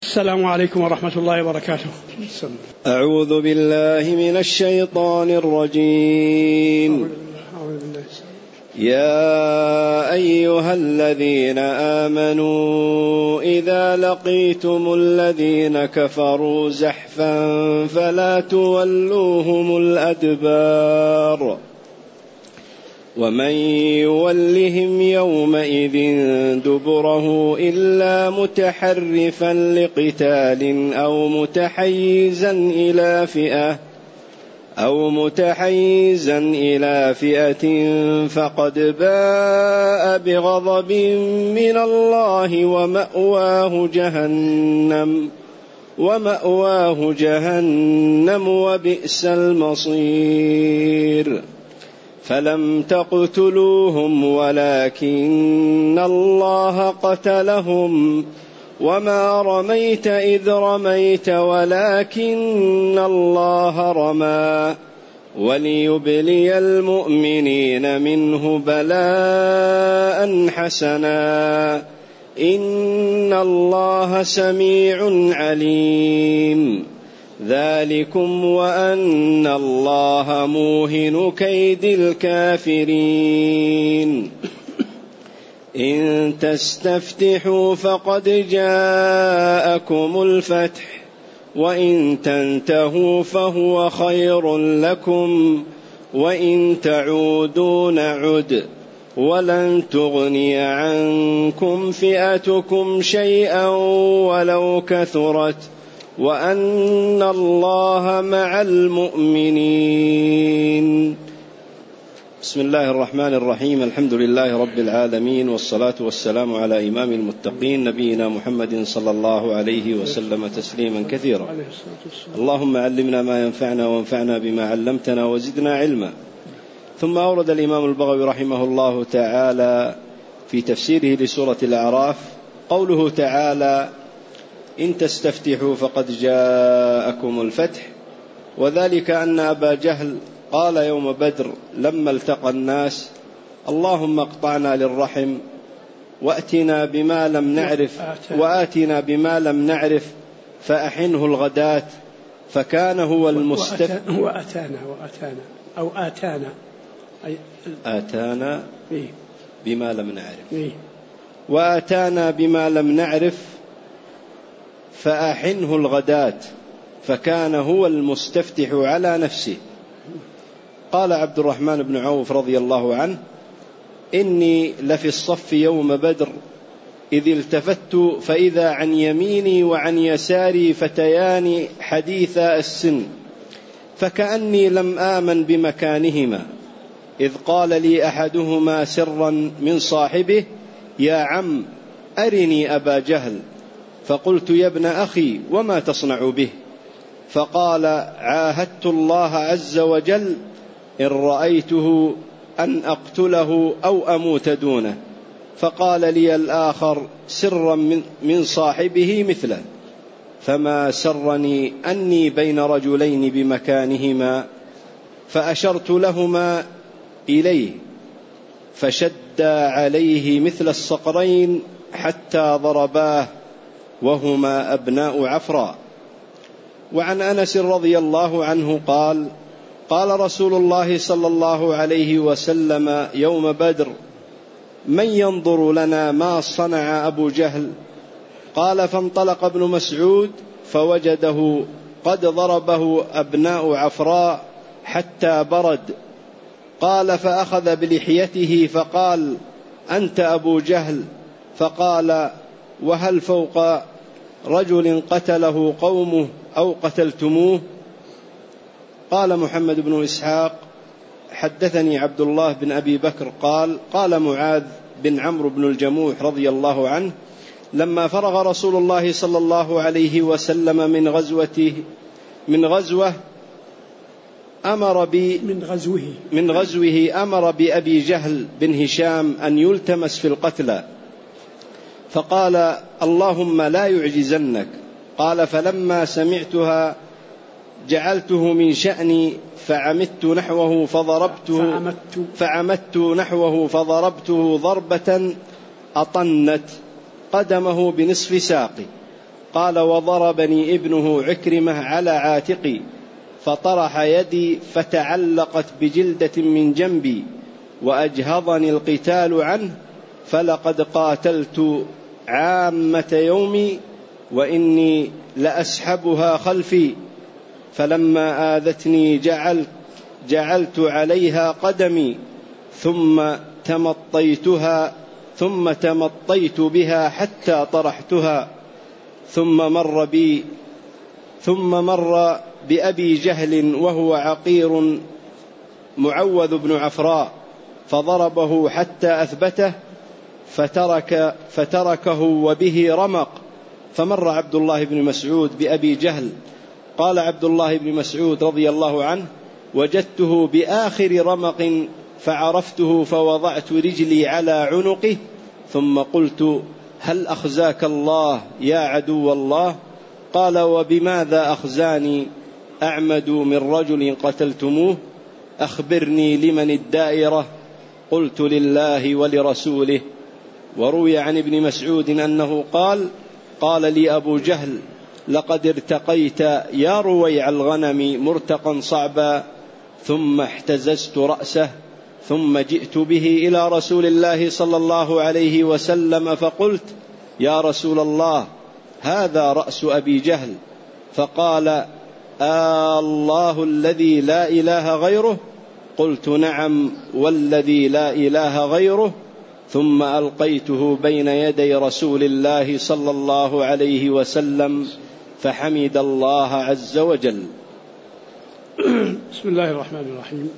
السلام عليكم ورحمة الله وبركاته. أعوذ بالله من الشيطان الرجيم. يا أيها الذين آمنوا إذا لقيتم الذين كفروا زحفا فلا تولوهم الأدبار ومن يولهم يومئذ دبره إلا متحرفا لقتال أو متحيزا إلى فئة فقد باء بغضب من الله ومأواه جهنم وبئس المصير. فلم تقتلوهم ولكن الله قتلهم وما رميت إذ رميت ولكن الله رمى وليبلي المؤمنين منه بلاء حسنا إن الله سميع عليم. ذلكم وأن الله موهن كيد الكافرين. إن تستفتحوا فقد جاءكم الفتح وإن تنتهوا فهو خير لكم وإن تعودوا نعد ولن تغني عنكم فئتكم شيئا ولو كثرت وأن الله مع المؤمنين. بسم الله الرحمن الرحيم. الحمد لله رب العالمين والصلاة والسلام على إمام المتقين نبينا محمد صلى الله عليه وسلم تسليما كثيرا. اللهم علمنا ما ينفعنا وانفعنا بما علمتنا وزدنا علما. ثم أورد الإمام البغوي رحمه الله تعالى في تفسيره لسورة الأعراف قوله تعالى: إن تستفتحوا فقد جاءكم الفتح، وذلك أن أبا جهل قال يوم بدر لما التقى الناس: اللهم اقطعنا للرحم وآتنا بما لم نعرف فأحنه الغداة، فكان هو آتانا بما لم نعرف وآتانا بما لم نعرف فأحنه الغداة، فكان هو المستفتح على نفسه. قال عبد الرحمن بن عوف رضي الله عنه: إني لفي الصف يوم بدر إذ التفت فإذا عن يميني وعن يساري فتيان حديثا السن، فكأني لم آمن بمكانهما، إذ قال لي أحدهما سرا من صاحبه: يا عم أرني أبا جهل. فقلت: يا ابن أخي وما تصنع به؟ فقال: عاهدت الله عز وجل إن رأيته أن أقتله أو أموت دونه. فقال لي الآخر سرا من صاحبه مثله، فما سرني أني بين رجلين بمكانهما، فأشرت لهما إليه فشدا عليه مثل الصقرين حتى ضرباه وهما أبناء عفراء. وعن أنس رضي الله عنه قال: قال رسول الله صلى الله عليه وسلم يوم بدر: من ينظر لنا ما صنع أبو جهل؟ قال: فانطلق ابن مسعود فوجده قد ضربه أبناء عفراء حتى برد. قال: فأخذ بلحيته فقال: أنت أبو جهل؟ فقال: وهل فوق رجل قتله قومه أو قتلتموه؟ قال محمد بن إسحاق: حدثني عبد الله بن أبي بكر قال معاذ بن عمرو بن الجموح رضي الله عنه: لما فرغ رسول الله صلى الله عليه وسلم من غزوه أمر بأبي جهل بن هشام أن يلتمس في القتلى، فقال: اللهم لا يعجزنك. قال: فلما سمعتها جعلته من شأني فعمدت نحوه فضربته ضربة أطنت قدمه بنصف ساقي. قال: وضربني ابنه عكرمة على عاتقي فطرح يدي فتعلقت بجلدة من جنبي وأجهضني القتال عنه، فلقد قاتلت عامة يومي وإني لأسحبها خلفي، فلما آذتني جعلت عليها قدمي ثم تمطيت بها حتى طرحتها، ثم مر بأبي جهل وهو عقير معوذ بن عفراء فضربه حتى أثبته فتركه وبه رمق، فمر عبد الله بن مسعود بأبي جهل. قال عبد الله بن مسعود رضي الله عنه: وجدته بآخر رمق فعرفته فوضعت رجلي على عنقه ثم قلت: هل أخزاك الله يا عدو الله؟ قال: وبماذا أخزاني أعمد من رجل قتلتموه؟ أخبرني لمن الدائرة؟ قلت: لله ولرسوله. وروي عن ابن مسعود أنه قال لي أبو جهل: لقد ارتقيت يا رويع الغنم مرتقا صعبا، ثم احتززت رأسه ثم جئت به إلى رسول الله صلى الله عليه وسلم فقلت: يا رسول الله، هذا رأس أبي جهل. فقال: الله الذي لا إله غيره؟ قلت: نعم والذي لا إله غيره. ثم ألقيته بين يدي رسول الله صلى الله عليه وسلم فحمد الله عز وجل. بسم الله الرحمن الرحيم.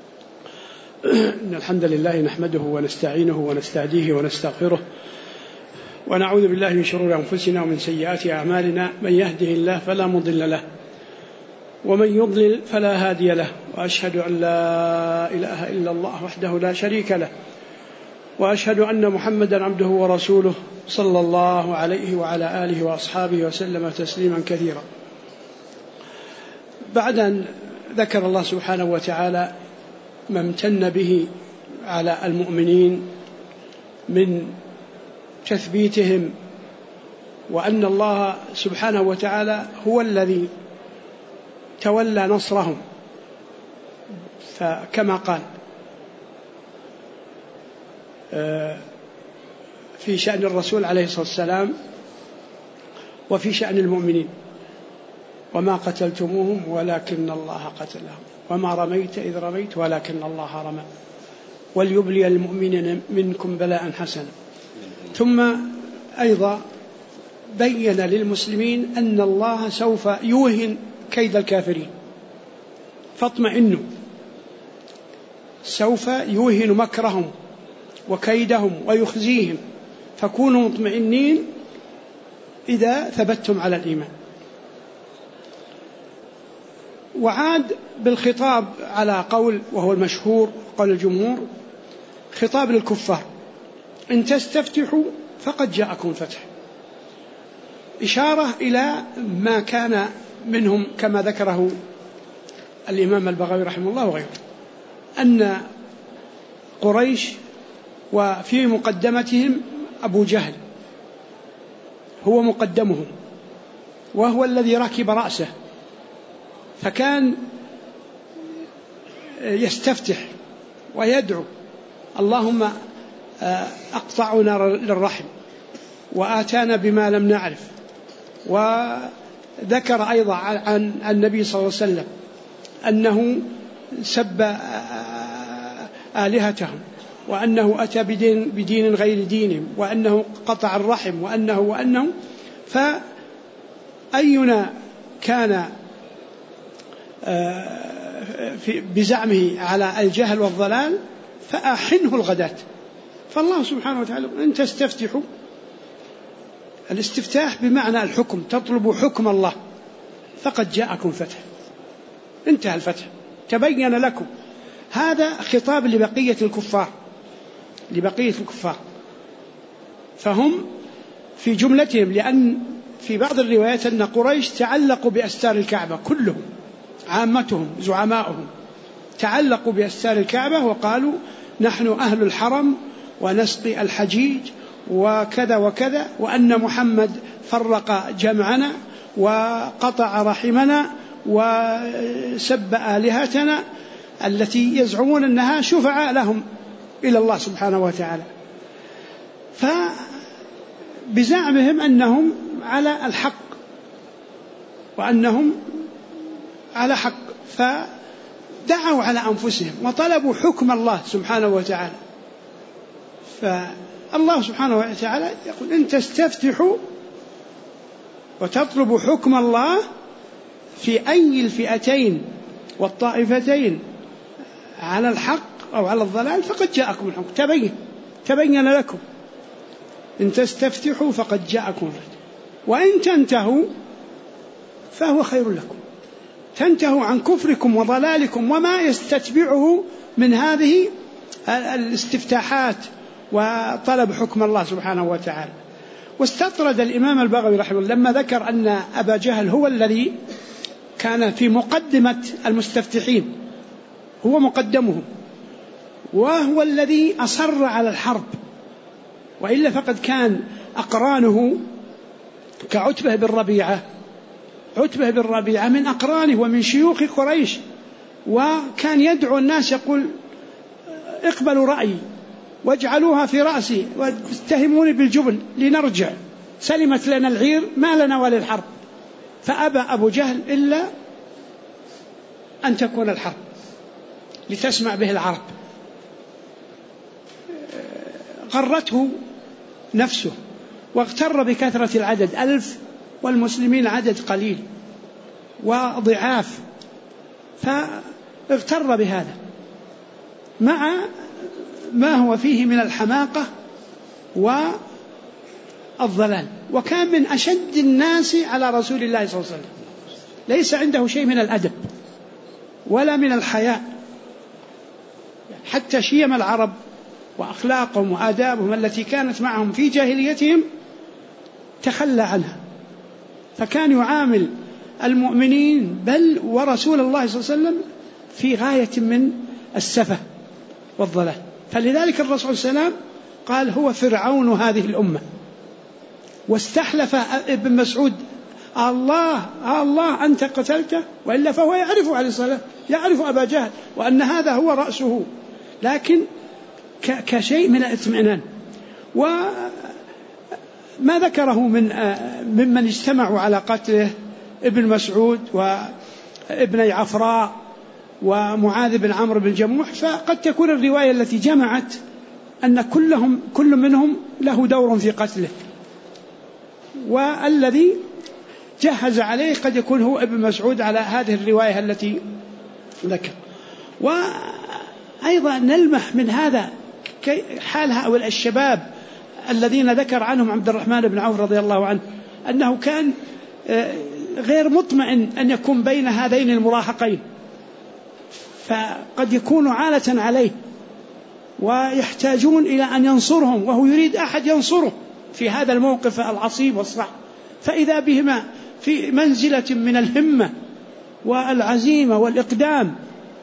إن الحمد لله نحمده ونستعينه ونستهديه ونستغفره، ونعوذ بالله من شرور أنفسنا ومن سيئات أعمالنا، من يهده الله فلا مضل له ومن يضلل فلا هادي له، وأشهد أن لا إله إلا الله وحده لا شريك له، وأشهد أن محمدا عبده ورسوله صلى الله عليه وعلى آله وأصحابه وسلم تسليما كثيرا. بعد أن ذكر الله سبحانه وتعالى ما امتن به على المؤمنين من تثبيتهم، وأن الله سبحانه وتعالى هو الذي تولى نصرهم، فكما قال في شأن الرسول عليه الصلاة والسلام وفي شأن المؤمنين: وما قتلتموهم ولكن الله قتلهم، وما رميت إذ رميت ولكن الله رمى، وليبلي المؤمنين منكم بلاء حسنا. ثم أيضا بين للمسلمين أن الله سوف يوهن كيد الكافرين، فاطمئنوا، سوف يوهن مكرهم وكيدهم ويخزيهم، فكونوا مطمئنين إذا ثبتتم على الإيمان. وعاد بالخطاب على قول، وهو المشهور قول الجمهور، خطاب للكفار: إن تستفتحوا فقد جاءكم فتح، إشارة إلى ما كان منهم كما ذكره الإمام البغوي رحمه الله وغيره، أن قريش وفي مقدمتهم أبو جهل هو مقدمهم، وهو الذي ركب رأسه، فكان يستفتح ويدعو: اللهم أقطعنا للرحم وآتانا بما لم نعرف. وذكر أيضا عن النبي صلى الله عليه وسلم أنه سب آلهتهم، وأنه أتى بدين غير دينهم، وأنه قطع الرحم، وأنه فأينا كان بزعمه على الجهل والضلال فأحنه الغداة. فالله سبحانه وتعالى: إن تستفتحوا، الاستفتاح بمعنى الحكم، تطلب حكم الله، فقد جاءكم فتح، انتهى الفتح، تبين لكم. هذا خطاب لبقية الكفار، فهم في جملتهم، لأن في بعض الروايات أن قريش تعلقوا بأستار الكعبة كلهم، عامتهم زعماؤهم تعلقوا بأستار الكعبة وقالوا: نحن أهل الحرم ونسقي الحجيج وكذا وكذا، وأن محمد فرق جمعنا وقطع رحمنا وسب آلهتنا التي يزعمون أنها شفعاء لهم إلى الله سبحانه وتعالى. فبزعمهم أنهم على الحق وأنهم على حق، فدعوا على أنفسهم وطلبوا حكم الله سبحانه وتعالى. فالله سبحانه وتعالى يقول: إن تستفتحوا وتطلبوا حكم الله في أي الفئتين والطائفتين على الحق أو على الضلال فقد جاءكم الحكم، تبين لكم. إن تستفتحوا فقد جاءكم الحكم، وإن تنتهوا فهو خير لكم، تنتهوا عن كفركم وضلالكم وما يستتبعه من هذه الاستفتاحات وطلب حكم الله سبحانه وتعالى. واستطرد الإمام البغوي رحمه الله لما ذكر أن أبا جهل هو الذي كان في مقدمة المستفتحين، هو مقدمهم، وهو الذي أصر على الحرب، وإلا فقد كان أقرانه كعتبة بن ربيعة. عتبة بن ربيعة من أقرانه ومن شيوخ قريش، وكان يدعو الناس يقول: اقبلوا رأيي واجعلوها في رأسي واتهموني بالجبن لنرجع، سلمت لنا العير ما لنا وللحرب. فأبى أبو جهل إلا أن تكون الحرب لتسمع به العرب. غرته نفسه واغتر بكثرة العدد، 1000 والمسلمين عدد قليل وضعاف، فاغتر بهذا مع ما هو فيه من الحماقة والضلال. وكان من أشد الناس على رسول الله صلى الله عليه وسلم، ليس عنده شيء من الأدب ولا من الحياء، حتى شيم العرب وأخلاقهم وآدابهم التي كانت معهم في جاهليتهم تخلى عنها. فكان يعامل المؤمنين بل ورسول الله صلى الله عليه وسلم في غاية من السفة والضلال. فلذلك الرسول صلى الله عليه وسلم قال: هو فرعون هذه الأمة. واستحلف ابن مسعود: الله أنت قتلته، وإلا فهو يعرف عليه الصلاة، يعرف أبا جهل وأن هذا هو رأسه، لكن كشيء من الاطمئنان. وما ذكره ممن اجتمعوا على قتله ابن مسعود وابن عفراء ومعاذ بن عمرو بن جموح، فقد تكون الرواية التي جمعت أن كل منهم له دور في قتله، والذي جهز عليه قد يكون هو ابن مسعود على هذه الرواية التي ذكر. وأيضا نلمح من هذا حال هؤلاء الشباب الذين ذكر عنهم عبد الرحمن بن عوف رضي الله عنه، أنه كان غير مطمئن أن يكون بين هذين المراهقين، فقد يكون عالة عليه ويحتاجون إلى أن ينصرهم، وهو يريد أحد ينصره في هذا الموقف العصيب والصعب. فإذا بهما في منزلة من الهمة والعزيمة والإقدام،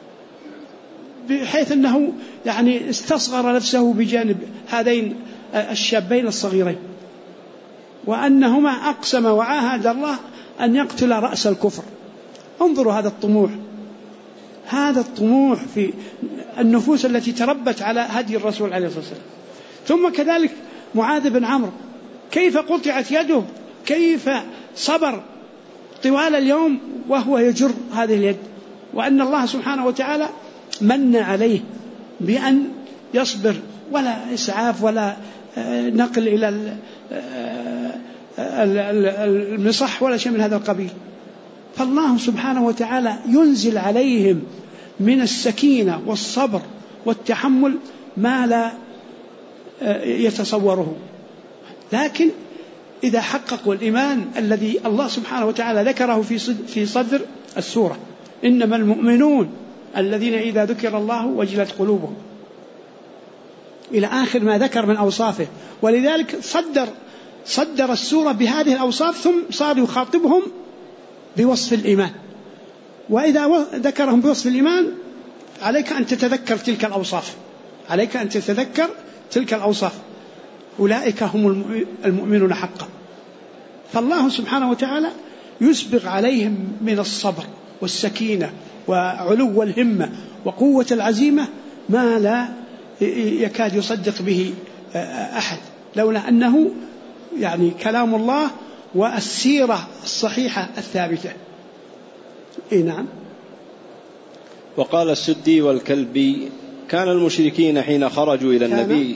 بحيث أنه يعني استصغر نفسه بجانب هذين الشابين الصغيرين، وأنهما أقسم وعاهد الله أن يقتل رأس الكفر. انظروا هذا الطموح، هذا الطموح في النفوس التي تربت على هدي الرسول عليه الصلاة والسلام. ثم كذلك معاذ بن عمرو، كيف قطعت يده، كيف صبر طوال اليوم وهو يجر هذه اليد، وأن الله سبحانه وتعالى من عليه بأن يصبر، ولا إسعاف ولا نقل إلى المصح ولا شيء من هذا القبيل. فالله سبحانه وتعالى ينزل عليهم من السكينة والصبر والتحمل ما لا يتصوره. لكن إذا حققوا الإيمان الذي الله سبحانه وتعالى ذكره في صدر السورة: إنما المؤمنون الذين إذا ذكر الله وجلت قلوبهم، إلى آخر ما ذكر من أوصافه. ولذلك صدر السورة بهذه الأوصاف، ثم صار يخاطبهم بوصف الإيمان. وإذا ذكرهم بوصف الإيمان عليك أن تتذكر تلك الأوصاف، عليك أن تتذكر تلك الأوصاف. أولئك هم المؤمنون حقا. فالله سبحانه وتعالى يسبغ عليهم من الصبر والسكينة وعلو الهمة وقوة العزيمة ما لا يكاد يصدق به أحد، لولا أنه يعني كلام الله والسيرة الصحيحة الثابتة. نعم. وقال السدي والكلبي كان المشركين حين خرجوا إلى النبي.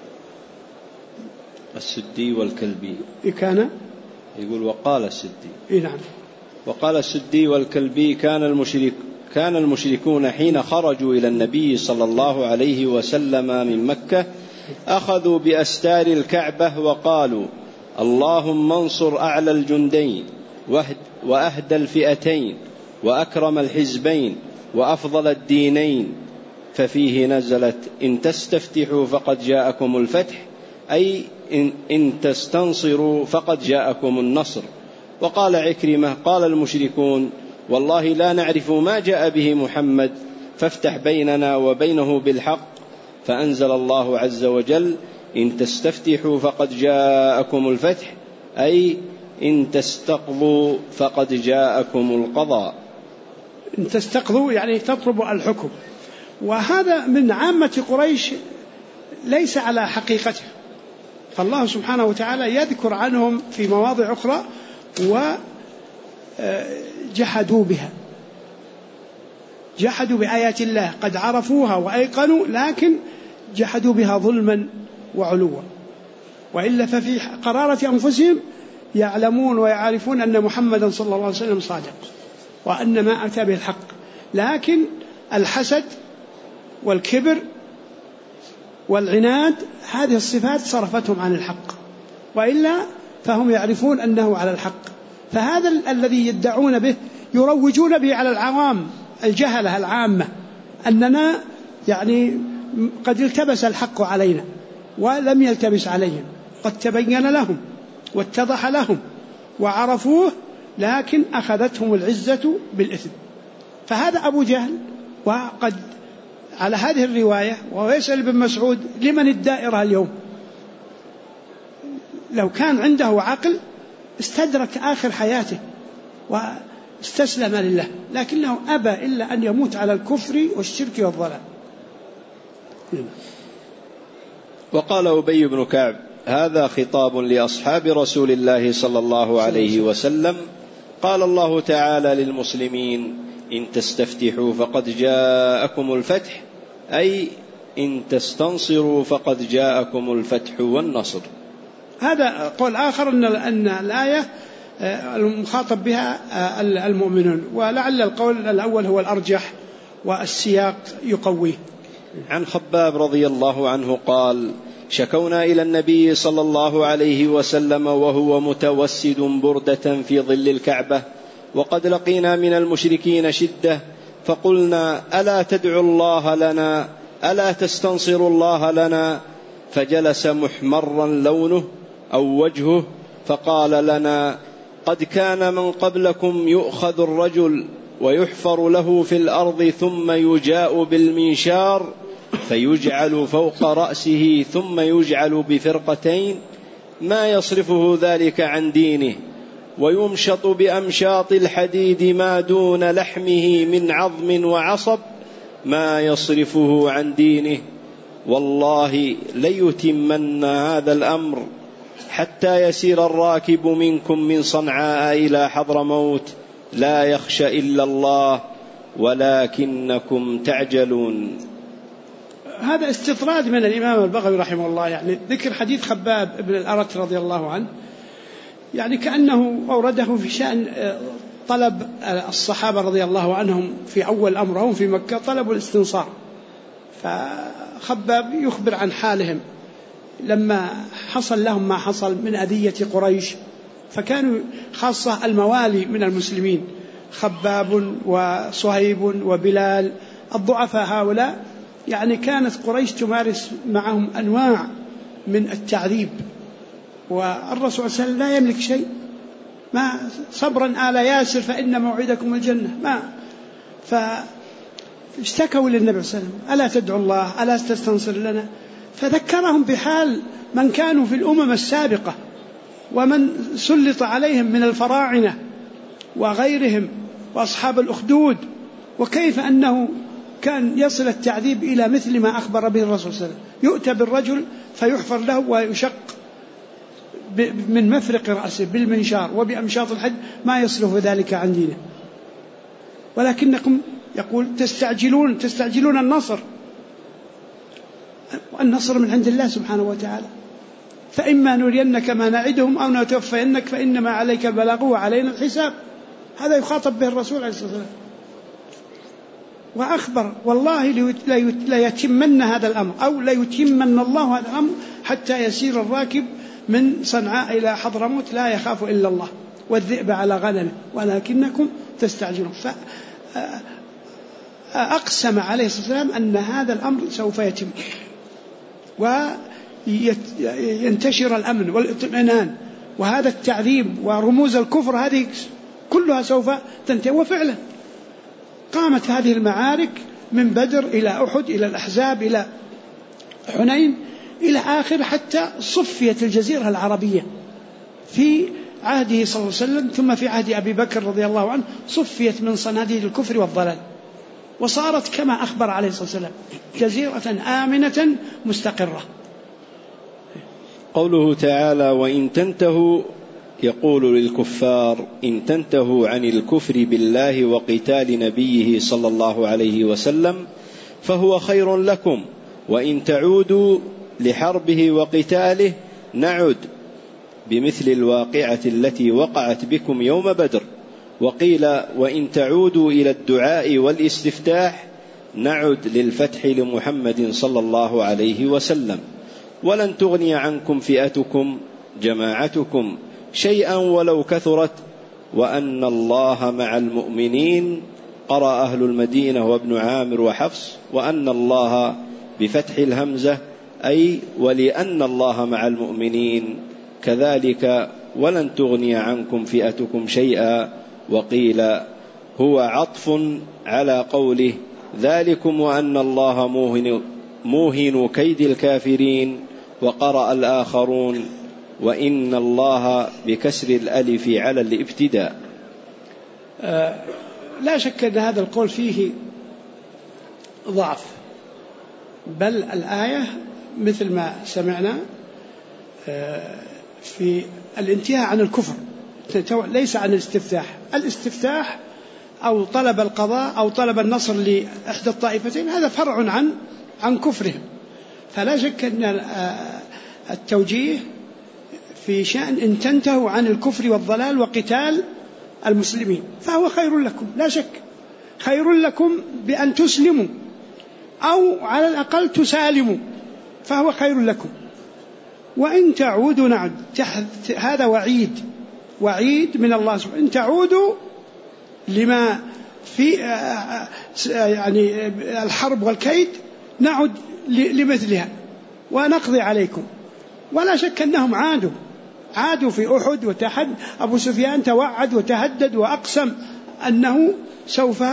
السدي والكلبي كان يقول وقال السدي. نعم. وقال السدي والكلبي كان المشركون حين خرجوا إلى النبي صلى الله عليه وسلم من مكة أخذوا بأستار الكعبة وقالوا اللهم انصر أعلى الجندين وأهدى الفئتين وأكرم الحزبين وأفضل الدينين، ففيه نزلت إن تستفتحوا فقد جاءكم الفتح، أي إن تستنصروا فقد جاءكم النصر. وقال عكرمة قال المشركون والله لا نعرف ما جاء به محمد فافتح بيننا وبينه بالحق، فأنزل الله عز وجل إن تستفتحوا فقد جاءكم الفتح، أي إن تستقضوا فقد جاءكم القضاء. إن تستقضوا يعني تطلبوا الحكم، وهذا من عامة قريش ليس على حقيقته، فالله سبحانه وتعالى يذكر عنهم في مواضع أخرى وجحدوا بها، جحدوا بآيات الله، قد عرفوها وأيقنوا لكن جحدوا بها ظلما وعلوا، وإلا ففي قرارة أنفسهم يعلمون ويعرفون أن محمدا صلى الله عليه وسلم صادق وأن ما أتى به الحق، لكن الحسد والكبر والعناد هذه الصفات صرفتهم عن الحق، وإلا فهم يعرفون أنه على الحق. فهذا الذي يدعون به يروجون به على العوام الجهلة العامة أننا يعني قد التبس الحق علينا، ولم يلتبس عليهم، قد تبين لهم واتضح لهم وعرفوه، لكن أخذتهم العزة بالإثم. فهذا أبو جهل، وقد على هذه الرواية ويسأل بن مسعود لمن الدائرة اليوم؟ لو كان عنده عقل استدرك آخر حياته واستسلم لله، لكنه أبى إلا أن يموت على الكفر والشرك والضلال. وقال أبي بن كعب هذا خطاب لأصحاب رسول الله صلى الله عليه وسلم، قال الله تعالى للمسلمين إن تستفتحوا فقد جاءكم الفتح، أي إن تستنصروا فقد جاءكم الفتح والنصر. هذا قول آخر أن الآية المخاطب بها المؤمنون، ولعل القول الأول هو الأرجح والسياق يقويه. عن خباب رضي الله عنه قال شكونا إلى النبي صلى الله عليه وسلم وهو متوسد بردة في ظل الكعبة، وقد لقينا من المشركين شدة، فقلنا ألا تدعو الله لنا، ألا تستنصر الله لنا؟ فجلس محمرا لونه أو وجهه فقال لنا قد كان من قبلكم يؤخذ الرجل ويحفر له في الأرض ثم يجاء بالمنشار فيجعل فوق رأسه ثم يجعل بفرقتين، ما يصرفه ذلك عن دينه، ويمشط بأمشاط الحديد ما دون لحمه من عظم وعصب، ما يصرفه عن دينه. والله ليتمن هذا الأمر حتى يسير الراكب منكم من صنعاء إلى حضرموت لا يخشى إلا الله ولكنكم تعجلون. هذا استطراد من الإمام البغوي رحمه الله، يعني ذكر حديث خباب بن الأرت رضي الله عنه، يعني كأنه أورده في شأن طلب الصحابة رضي الله عنهم في أول أمرهم في مكة، طلبوا الاستنصار، فخباب يخبر عن حالهم لما حصل لهم ما حصل من أذية قريش، فكانوا خاصة الموالي من المسلمين خباب وصهيب وبلال الضعفاء هؤلاء، يعني كانت قريش تمارس معهم أنواع من التعذيب، والرسول صلى الله عليه وسلم لا يملك شيء، ما صبرا آل ياسر فإن موعدكم الجنة، ما فاشتكوا للنبي صلى الله عليه وسلم ألا تدعو الله، ألا تستنصر لنا؟ فذكرهم بحال من كانوا في الأمم السابقة ومن سلط عليهم من الفراعنة وغيرهم وأصحاب الأخدود، وكيف أنه كان يصل التعذيب إلى مثل ما أخبر به الرسول صلى الله عليه وسلم. يؤتى بالرجل فيحفر له ويشق من مفرق رأسه بالمنشار وبأمشاط الحد ما يصرف ذلك عن دينه. ولكنكم يقول تستعجلون النصر، والنصر من عند الله سبحانه وتعالى. فإما نرينك ما نعدهم أو نتوفينك فإنما عليك البلاغ وعلينا الحساب. هذا يخاطب به الرسول عليه الصلاة والسلام. وأخبر والله ليتمن هذا الأمر أو ليتمن الله هذا الأمر حتى يسير الراكب من صنعاء إلى حضرموت لا يخاف إلا الله والذئب على غنمه ولكنكم تستعجلون. فأقسم عليه الصلاة والسلام أن هذا الأمر سوف يتم وينتشر الأمن والاطمئنان، وهذا التعذيب ورموز الكفر هذه كلها سوف تنتهي. وفعلا قامت هذه المعارك من بدر إلى أحد إلى الأحزاب إلى حنين إلى آخر حتى صفيت الجزيرة العربية في عهده صلى الله عليه وسلم، ثم في عهد أبي بكر رضي الله عنه صفيت من صناديد الكفر والضلال، وصارت كما أخبر عليه الصلاة والسلام جزيرة آمنة مستقرة. قوله تعالى: وإن تنتهوا، يقول للكفار: إن تنتهوا عن الكفر بالله وقتال نبيه صلى الله عليه وسلم فهو خير لكم، وإن تعودوا لحربه وقتاله نعد بمثل الواقعة التي وقعت بكم يوم بدر. وقيل: وإن تعودوا إلى الدعاء والاستفتاح نعد للفتح لمحمد صلى الله عليه وسلم، ولن تغني عنكم فئتكم جماعتكم شيئا ولو كثرت وأن الله مع المؤمنين. قرأ أهل المدينة وابن عامر وحفص وأن الله بفتح الهمزة أي ولأن الله مع المؤمنين، كذلك ولن تغني عنكم فئتكم شيئا. وقيل هو عطف على قوله ذلكم وأن الله موهن كيد الكافرين. وقرأ الآخرون وإن الله بكسر الألف على الابتداء. لا شك أن هذا القول فيه ضعف، بل الآية مثل ما سمعنا في الانتهاء عن الكفر ليس عن الاستفتاح. الاستفتاح أو طلب القضاء أو طلب النصر لإحدى الطائفتين هذا فرع عن كفرهم. فلا شك أن التوجيه في شأن إن تنتهوا عن الكفر والضلال وقتال المسلمين فهو خير لكم، لا شك خير لكم بأن تسلموا أو على الأقل تسالموا فهو خير لكم. وإن تعودوا نعد، هذا وعيد من الله سبحانه. إن تعودوا لما في يعني الحرب والكيد نعد لمثلها ونقضي عليكم. ولا شك أنهم عادوا في أحد أبو سفيان توعد وتهدد وأقسم أنه سوف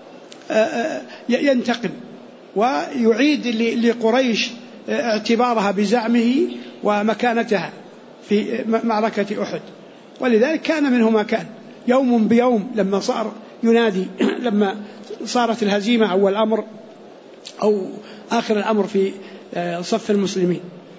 ينتقم ويعيد لقريش اعتبارها بزعمه ومكانتها في معركة أحد. ولذلك كان منه ما كان، يوم بيوم لما صار ينادي لما صارت الهزيمة أول أمر أو آخر الأمر في صف المسلمين.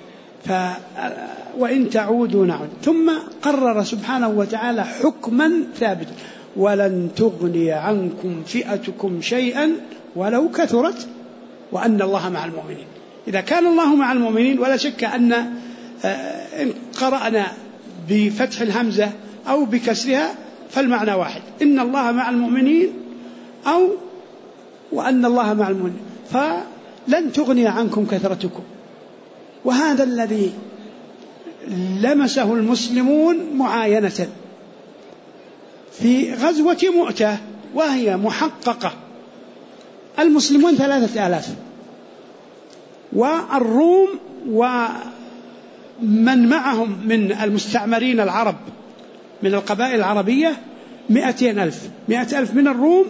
وإن تعودوا نعود. ثم قرر سبحانه وتعالى حكما ثابتا: ولن تغني عنكم فئتكم شيئا ولو كثرت وأن الله مع المؤمنين. إذا كان الله مع المؤمنين ولا شك أن إن قرأنا بفتح الهمزة أو بكسرها فالمعنى واحد: إن الله مع المؤمنين أو وأن الله مع المؤمنين. فلن تغني عنكم كثرتكم. وهذا الذي لمسه المسلمون معاينة في غزوة مؤتة وهي محققة. المسلمون 3000 والروم ومن معهم من المستعمرين العرب من القبائل العربية 200,000 من الروم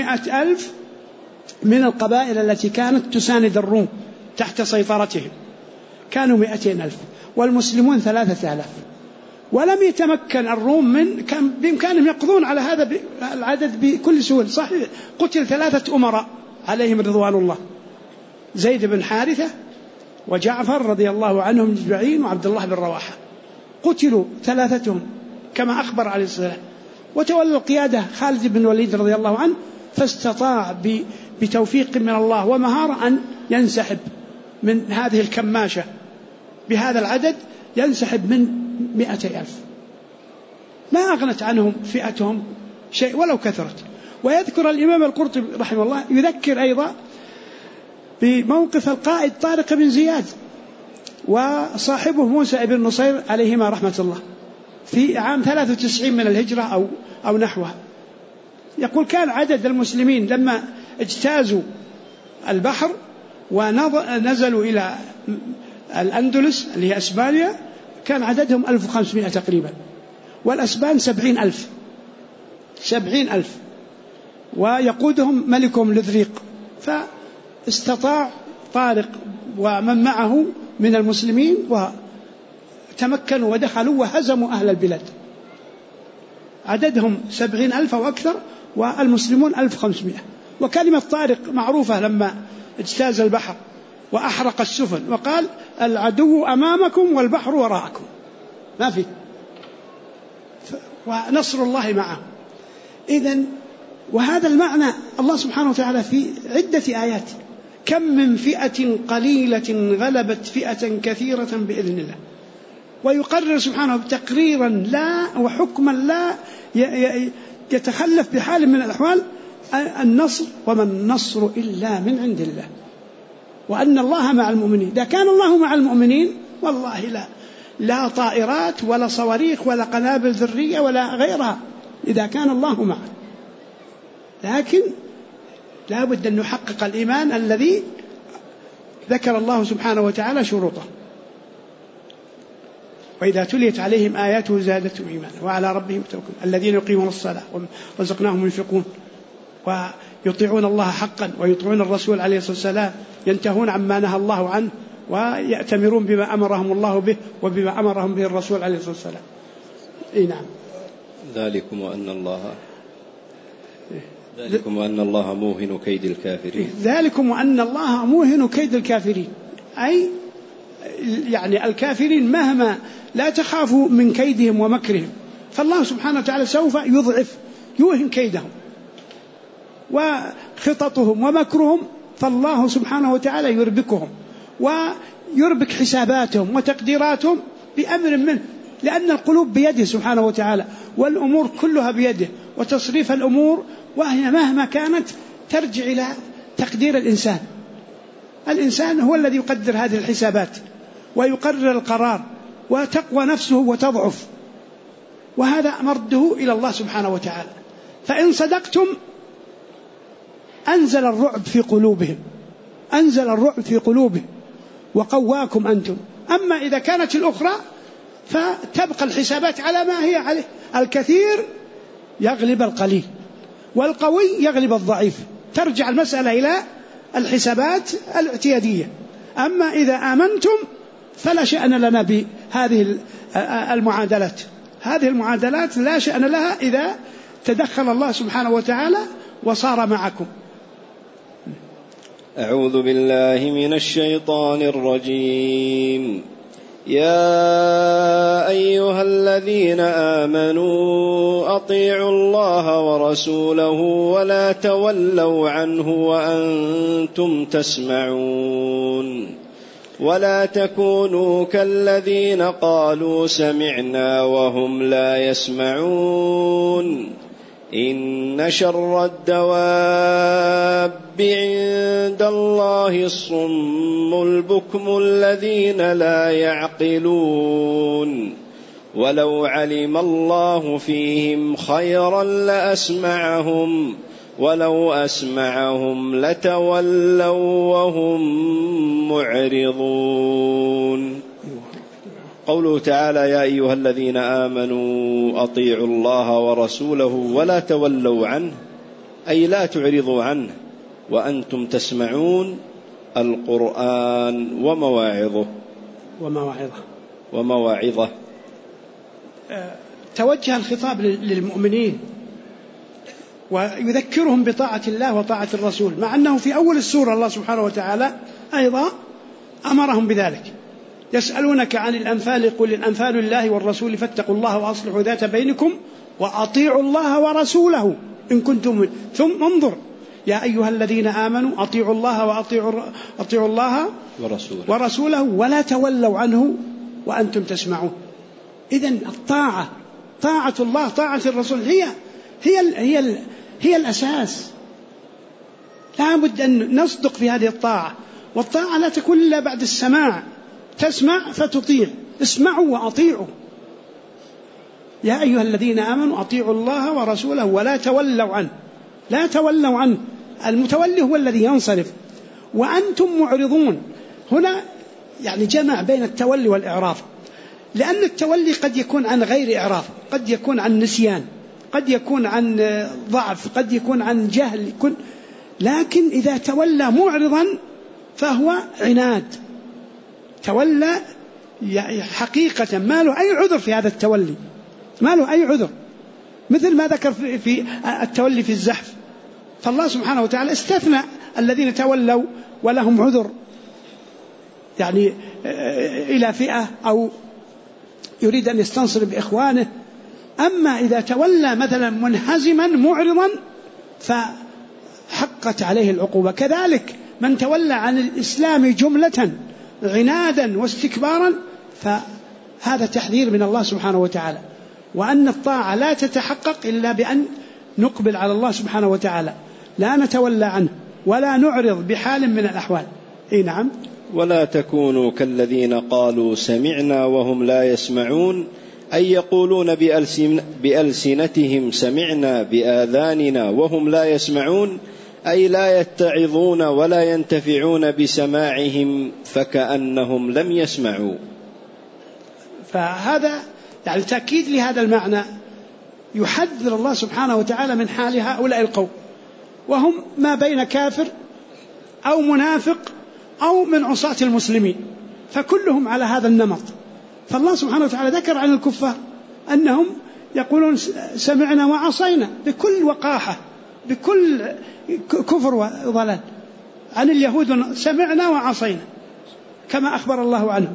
و100,000 من القبائل التي كانت تساند الروم تحت سيطرتهم. كانوا 200,000 والمسلمون 3000. ولم يتمكن الروم كان بإمكانهم يقضون على هذا العدد بكل سهولة. صحيح قتل 3 أمراء عليهم رضوان الله، زيد بن حارثة وجعفر رضي الله عنهم أجمعين وعبد الله بن رواحة، قتلوا 3 كما أخبر عليه الصلاة. وتولى القيادة خالد بن الوليد رضي الله عنه، فاستطاع بتوفيق من الله ومهارة أن ينسحب من هذه الكماشة بهذا العدد، ينسحب من 200,000. ما أغنت عنهم فئتهم شيء ولو كثرت. ويذكر الإمام القرطبي رحمه الله يذكر أيضا بموقف القائد طارق بن زياد وصاحبه موسى بن نصير عليهما رحمة الله في عام 93 من الهجرة أو نحوها. يقول كان عدد المسلمين لما اجتازوا البحر ونزلوا إلى الأندلس اللي هي أسبانيا كان عددهم 1500 تقريبا، والأسبان 70,000 ويقودهم ملكهم لذريق. فاستطاع طارق ومن معه من المسلمين وتمكنوا ودخلوا وهزموا أهل البلاد، عددهم 70,000 وأكثر والمسلمون 1500. وكلمة طارق معروفة لما اجتاز البحر وأحرق السفن وقال العدو أمامكم والبحر وراءكم، ما في، ونصر الله معه. إذن وهذا المعنى الله سبحانه وتعالى في عدة آيات: كم من فئة قليلة غلبت فئة كثيرة بإذن الله. ويقرر سبحانه تقريرا لا وحكما لا يتخلف بحال من الأحوال النصر، وما النصر إلا من عند الله، وأن الله مع المؤمنين. إذا كان الله مع المؤمنين والله لا طائرات ولا صواريخ ولا قنابل ذرية ولا غيرها، إذا كان الله معه. لكن لا بد أن نحقق الإيمان الذي ذكر الله سبحانه وتعالى شروطه: وإذا تليت عليهم آياته زادتهم إيمانا وعلى ربهم يتوكلون الذين يقيمون الصلاة ورزقناهم ينفقون ويطيعون الله حقا ويطيعون الرسول عليه الصلاة والسلام، ينتهون عما نهى الله عنه ويأتمرون بما أمرهم الله به وبما أمرهم به الرسول عليه الصلاة والسلام. نعم. ذلكم وأن الله موهن كيد الكافرين. ذلكم وأن الله موهن كيد الكافرين، أي يعني الكافرين مهما لا تخافوا من كيدهم ومكرهم، فالله سبحانه وتعالى سوف يوهن كيدهم وخططهم ومكرهم، فالله سبحانه وتعالى يربكهم ويربك حساباتهم وتقديراتهم بأمر منه، لأن القلوب بيده سبحانه وتعالى والأمور كلها بيده، وتصريف الأمور وهي مهما كانت ترجع إلى تقدير الإنسان. الإنسان هو الذي يقدر هذه الحسابات ويقرر القرار، وتقوى نفسه وتضعف، وهذا مرده إلى الله سبحانه وتعالى. فإن صدقتم أنزل الرعب في قلوبهم وقواكم أنتم. أما إذا كانت الأخرى فتبقى الحسابات على ما هي عليه، الكثير يغلب القليل والقوي يغلب الضعيف، ترجع المسألة إلى الحسابات الاعتيادية. أما إذا آمنتم فلا شأن لنا بهذه المعادلات، هذه المعادلات لا شأن لها إذا تدخل الله سبحانه وتعالى وصار معكم. أعوذ بالله من الشيطان الرجيم. يا أيها الذين آمنوا أطيعوا الله ورسوله ولا تولوا عنه وأنتم تسمعون، ولا تكونوا كالذين قالوا سمعنا وهم لا يسمعون. إن شر الدواب عند الله الصم البكم الذين لا يعقلون. ولو علم الله فيهم خيرا لأسمعهم، ولو أسمعهم لتولوا وهم معرضون. قوله تعالى: يا أيها الذين آمنوا أطيعوا الله ورسوله ولا تولوا عنه، أي لا تعرضوا عنه وأنتم تسمعون القرآن ومواعظه. ومواعظة. توجه الخطاب للمؤمنين ويذكرهم بطاعة الله وطاعة الرسول، مع أنه في أول السورة الله سبحانه وتعالى أيضا أمرهم بذلك. يسألونك عن الأنفال قل الأنفال لله والرسول فاتقوا الله وأصلحوا ذات بينكم وأطيعوا الله ورسوله إن كنتم ثم انظر يا أيها الذين آمنوا أطيعوا الله وأطيعوا الله ورسوله ولا تولوا عنه وأنتم تسمعون. إذن الطاعة، طاعة الله طاعة الرسول هي الأساس. لا بد أن نصدق في هذه الطاعة، والطاعة لا تكون إلا بعد السماع. تسمع فتطيع، اسمعوا وأطيعوا. يا أيها الذين آمنوا أطيعوا الله ورسوله ولا تولوا عنه. لا تولوا عنه، المتولي هو الذي ينصرف وأنتم معرضون. هنا يعني جمع بين التولي والإعراض، لأن التولي قد يكون عن غير إعراض، قد يكون عن نسيان، قد يكون عن ضعف، قد يكون عن جهل، لكن إذا تولى معرضا فهو عناد، تولى حقيقة ما له أي عذر في هذا التولي، ما له أي عذر، مثل ما ذكر في التولي في الزحف. فالله سبحانه وتعالى استثنى الذين تولوا ولهم عذر، يعني إلى فئة أو يريد أن يستنصر بإخوانه. أما إذا تولى مثلا منهزما معرضا فحقت عليه العقوبة. كذلك من تولى عن الإسلام جملة عنادا واستكبارا فهذا تحذير من الله سبحانه وتعالى، وأن الطاعة لا تتحقق إلا بأن نقبل على الله سبحانه وتعالى، لا نتولى عنه ولا نعرض بحال من الأحوال. نعم. ولا تكونوا كالذين قالوا سمعنا وهم لا يسمعون، أي يقولون بألسنتهم سمعنا بآذاننا وهم لا يسمعون، أي لا يتعظون ولا ينتفعون بسماعهم فكأنهم لم يسمعوا. فهذا يعني تأكيد لهذا المعنى. يحذر الله سبحانه وتعالى من حال هؤلاء القوم، وهم ما بين كافر أو منافق أو من عصاة المسلمين، فكلهم على هذا النمط. فالله سبحانه وتعالى ذكر عن الكفار أنهم يقولون سمعنا وعصينا بكل وقاحة، بكل كفر وضلال. عن اليهود سمعنا وعصينا كما أخبر الله عنهم.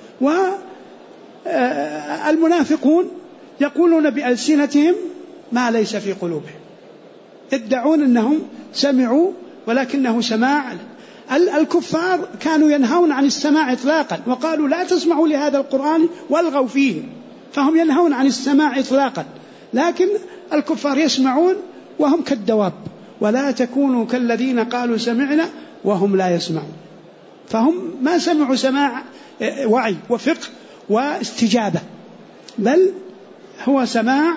والمنافقون يقولون بألسنتهم ما ليس في قلوبهم، يدعون أنهم سمعوا ولكنه سماع. الكفار كانوا ينهون عن السماع إطلاقا، وقالوا لا تسمعوا لهذا القرآن والغوا فيه، فهم ينهون عن السماع إطلاقا، لكن الكفار يسمعون وهم كالدواب. ولا تكونوا كالذين قالوا سمعنا وهم لا يسمعون، فهم ما سمعوا سماع وعي وفقه واستجابة، بل هو سماع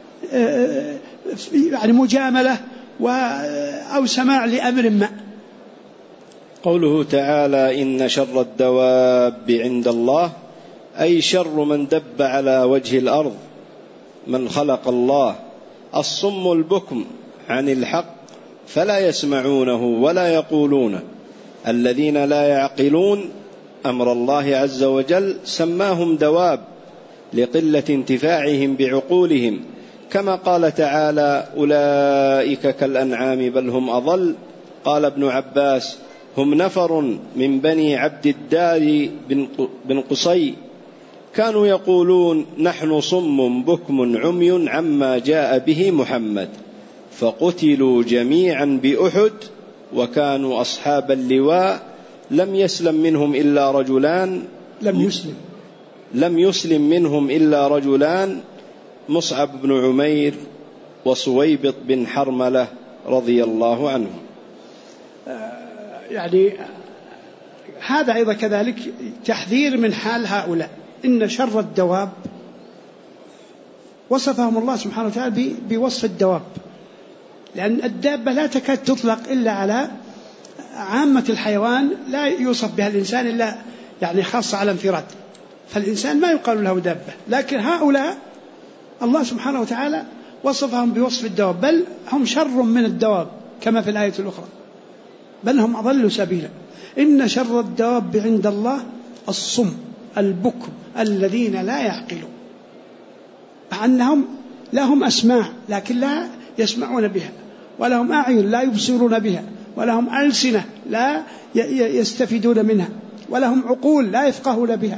يعني مجاملة أو سماع لأمر ما. قوله تعالى إن شر الدواب عند الله، أي شر من دب على وجه الأرض من خلق الله، الصم البكم عن الحق فلا يسمعونه ولا يقولونه، الذين لا يعقلون أمر الله عز وجل سماهم دواب لقلة انتفاعهم بعقولهم، كما قال تعالى أولئك كالأنعام بل هم أضل. قال ابن عباس هم نفر من بني عبد الدار بن قصي كانوا يقولون نحن صم بكم عمي عما جاء به محمد، فقتلوا جميعا بأحد وكانوا أصحاب اللواء، لم يسلم منهم إلا رجلان مصعب بن عمير وصويبط بن حرملة رضي الله عنهم. يعني هذا أيضا كذلك تحذير من حال هؤلاء. إن شر الدواب وصفهم الله سبحانه وتعالى بوصف الدواب، لأن الدابة لا تكاد تطلق إلا على عامة الحيوان، لا يوصف بها الإنسان إلا يعني خاصة على انفراد، فالإنسان ما يقال له دابة. لكن هؤلاء الله سبحانه وتعالى وصفهم بوصف الدواب، بل هم شر من الدواب كما في الآية الأخرى، بل هم أضلوا سبيلا. إن شر الدواب عند الله الصم البكم الذين لا يعقلون، مع أنهم لهم أسماع لكن لا يسمعون بها، ولهم أعين لا يبصرون بها، ولهم ألسنة لا يستفيدون منها، ولهم عقول لا يفقهون بها،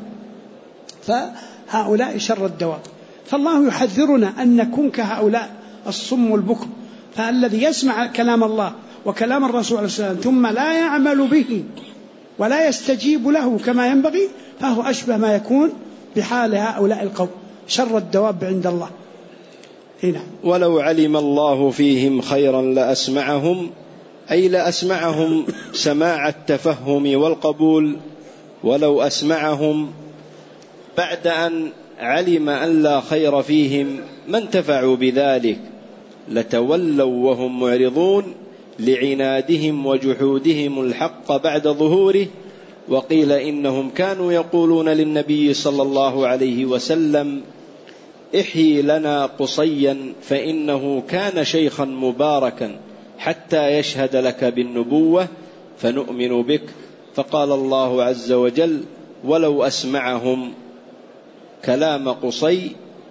فهؤلاء شر الدواب. فالله يحذرنا أن نكون كهؤلاء الصم والبكم. فالذي يسمع كلام الله وكلام الرسول عليه السلام ثم لا يعمل به ولا يستجيب له كما ينبغي فهو أشبه ما يكون بحال هؤلاء القوم، شر الدواب عند الله. هنا ولو علم الله فيهم خيرا لأسمعهم، أي لأسمعهم سماع التفهم والقبول، ولو أسمعهم بعد أن علم أن لا خير فيهم ما انتفعوا بذلك، لتولوا وهم معرضون لعنادهم وجحودهم الحق بعد ظهوره. وقيل إنهم كانوا يقولون للنبي صلى الله عليه وسلم: احيي لنا قصيا فإنه كان شيخا مباركا حتى يشهد لك بالنبوة فنؤمن بك. فقال الله عز وجل: ولو أسمعهم كلام قصي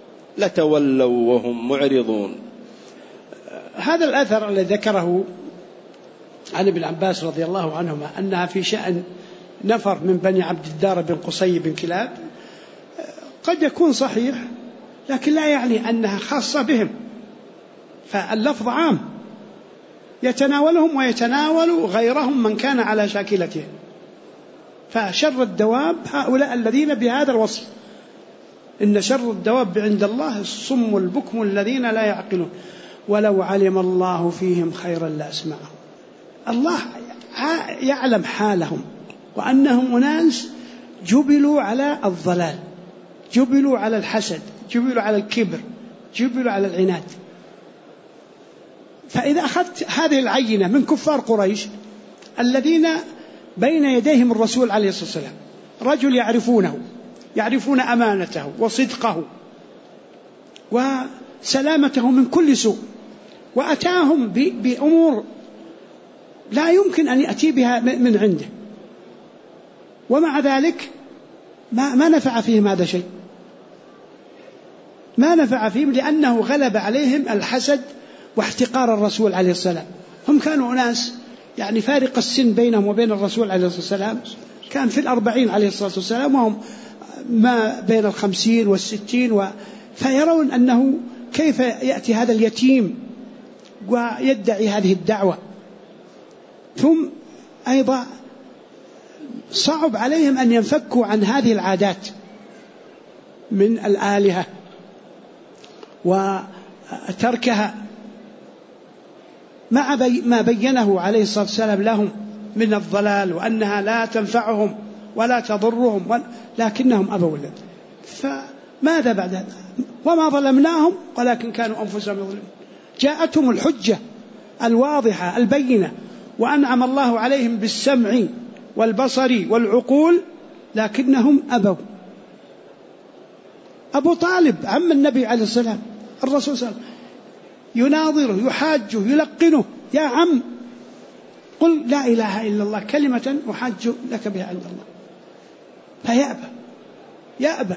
لتولوا وهم معرضون. هذا الأثر الذي ذكره عن ابن عباس رضي الله عنهما أنها في شأن نفر من بني عبد الدار بن قصي بن كلاب قد يكون صحيح، لكن لا يعني أنها خاصة بهم، فاللفظ عام يتناولهم ويتناول غيرهم من كان على شاكلتهم. فشر الدواب هؤلاء الذين بهذا الوصف، إن شر الدواب عند الله الصم البكم الذين لا يعقلون. ولو علم الله فيهم خيرا لأسمعهم. الله يعلم حالهم وأنهم أناس جبلوا على الضلال، جبلوا على الحسد، جبلوا على الكبر، جبلوا على العناد. فإذا أخذت هذه العينة من كفار قريش الذين بين يديهم الرسول عليه الصلاة والسلام، رجل يعرفونه، يعرفون أمانته وصدقه وسلامته من كل سوء، وأتاهم بأمور لا يمكن أن يأتي بها من عنده، ومع ذلك ما نفع فيهم هذا شيء، ما نفع فيهم، لأنه غلب عليهم الحسد واحتقار الرسول عليه السلام. هم كانوا ناس يعني فارق السن بينهم وبين الرسول عليه الصلاة والسلام كان في 40 عليه الصلاة والسلام، وهم ما بين 50 و60، فيرون أنه كيف يأتي هذا اليتيم ويدعي هذه الدعوة. ثم أيضا صعب عليهم أن ينفكوا عن هذه العادات من الآلهة وتركها مع ما بينه عليه الصلاة والسلام لهم من الضلال وأنها لا تنفعهم ولا تضرهم، لكنهم أبوا ذلك. فماذا بعد هذا؟ وما ظلمناهم ولكن كانوا أنفسهم يظلمون. جاءتهم الحجة الواضحة البينة، وأنعم الله عليهم بالسمع والبصر والعقول، لكنهم أبوا. أبو طالب عم النبي عليه السلام، الرسول صلى الله عليه وسلم يناظره يحاجه يلقنه: يا عم قل لا إله إلا الله كلمة أحاج لك بها عند الله، فيأبى.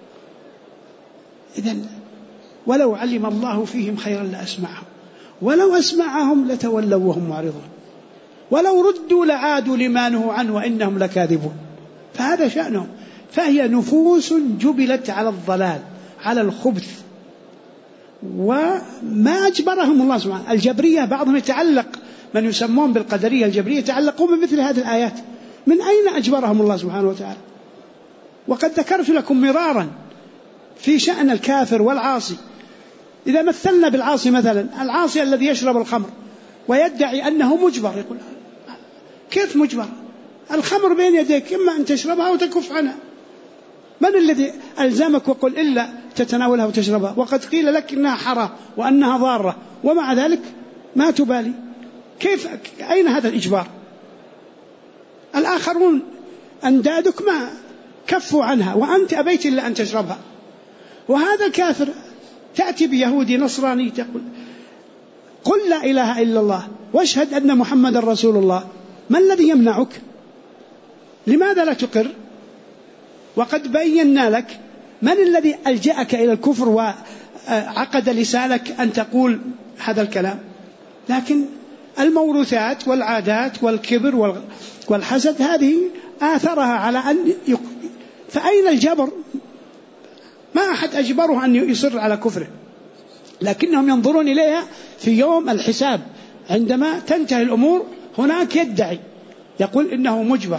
إذن ولو علم الله فيهم خيرا لأسمعهم، ولو أسمعهم لتولوا وهم معرضون، ولو ردوا لعادوا لما نهوا عنه وإنهم لكاذبون. فهذا شأنهم، فهي نفوس جبلت على الضلال على الخبث، وما أجبرهم الله سبحانه. الجبرية بعضهم يتعلق، من يسمون بالقدرية الجبرية يتعلقون بمثل هذه الآيات. من أين أجبرهم الله سبحانه وتعالى؟ وقد ذكرت لكم مرارا في شأن الكافر والعاصي. إذا مثلنا بالعاصي مثلا، العاصي الذي يشرب الخمر ويدعي أنه مجبر، يقول: كيف مجبر؟ الخمر بين يديك، إما أن تشربها أو تكف عنها. من الذي ألزمك وقل إلا تتناولها وتشربها؟ وقد قيل لك إنها حرام وأنها ضارة، ومع ذلك ما تبالي. كيف؟ أين هذا الإجبار؟ الآخرون أندادك ما كفوا عنها وأنت أبيت إلا أن تشربها. وهذا الكافر تأتي بيهودي نصراني تقول: قل لا إله إلا الله واشهد أن محمد رسول الله، ما الذي يمنعك؟ لماذا لا تقر؟ وقد بينا لك من الذي ألجأك إلى الكفر وعقد لسانك أن تقول هذا الكلام. لكن الموروثات والعادات والكبر والحسد هذه آثرها على أن فأين الجبر؟ ما أحد أجبره أن يصر على كفره، لكنهم ينظرون إليها في يوم الحساب عندما تنتهي الأمور. هناك يدعي يقول إنه مجبر،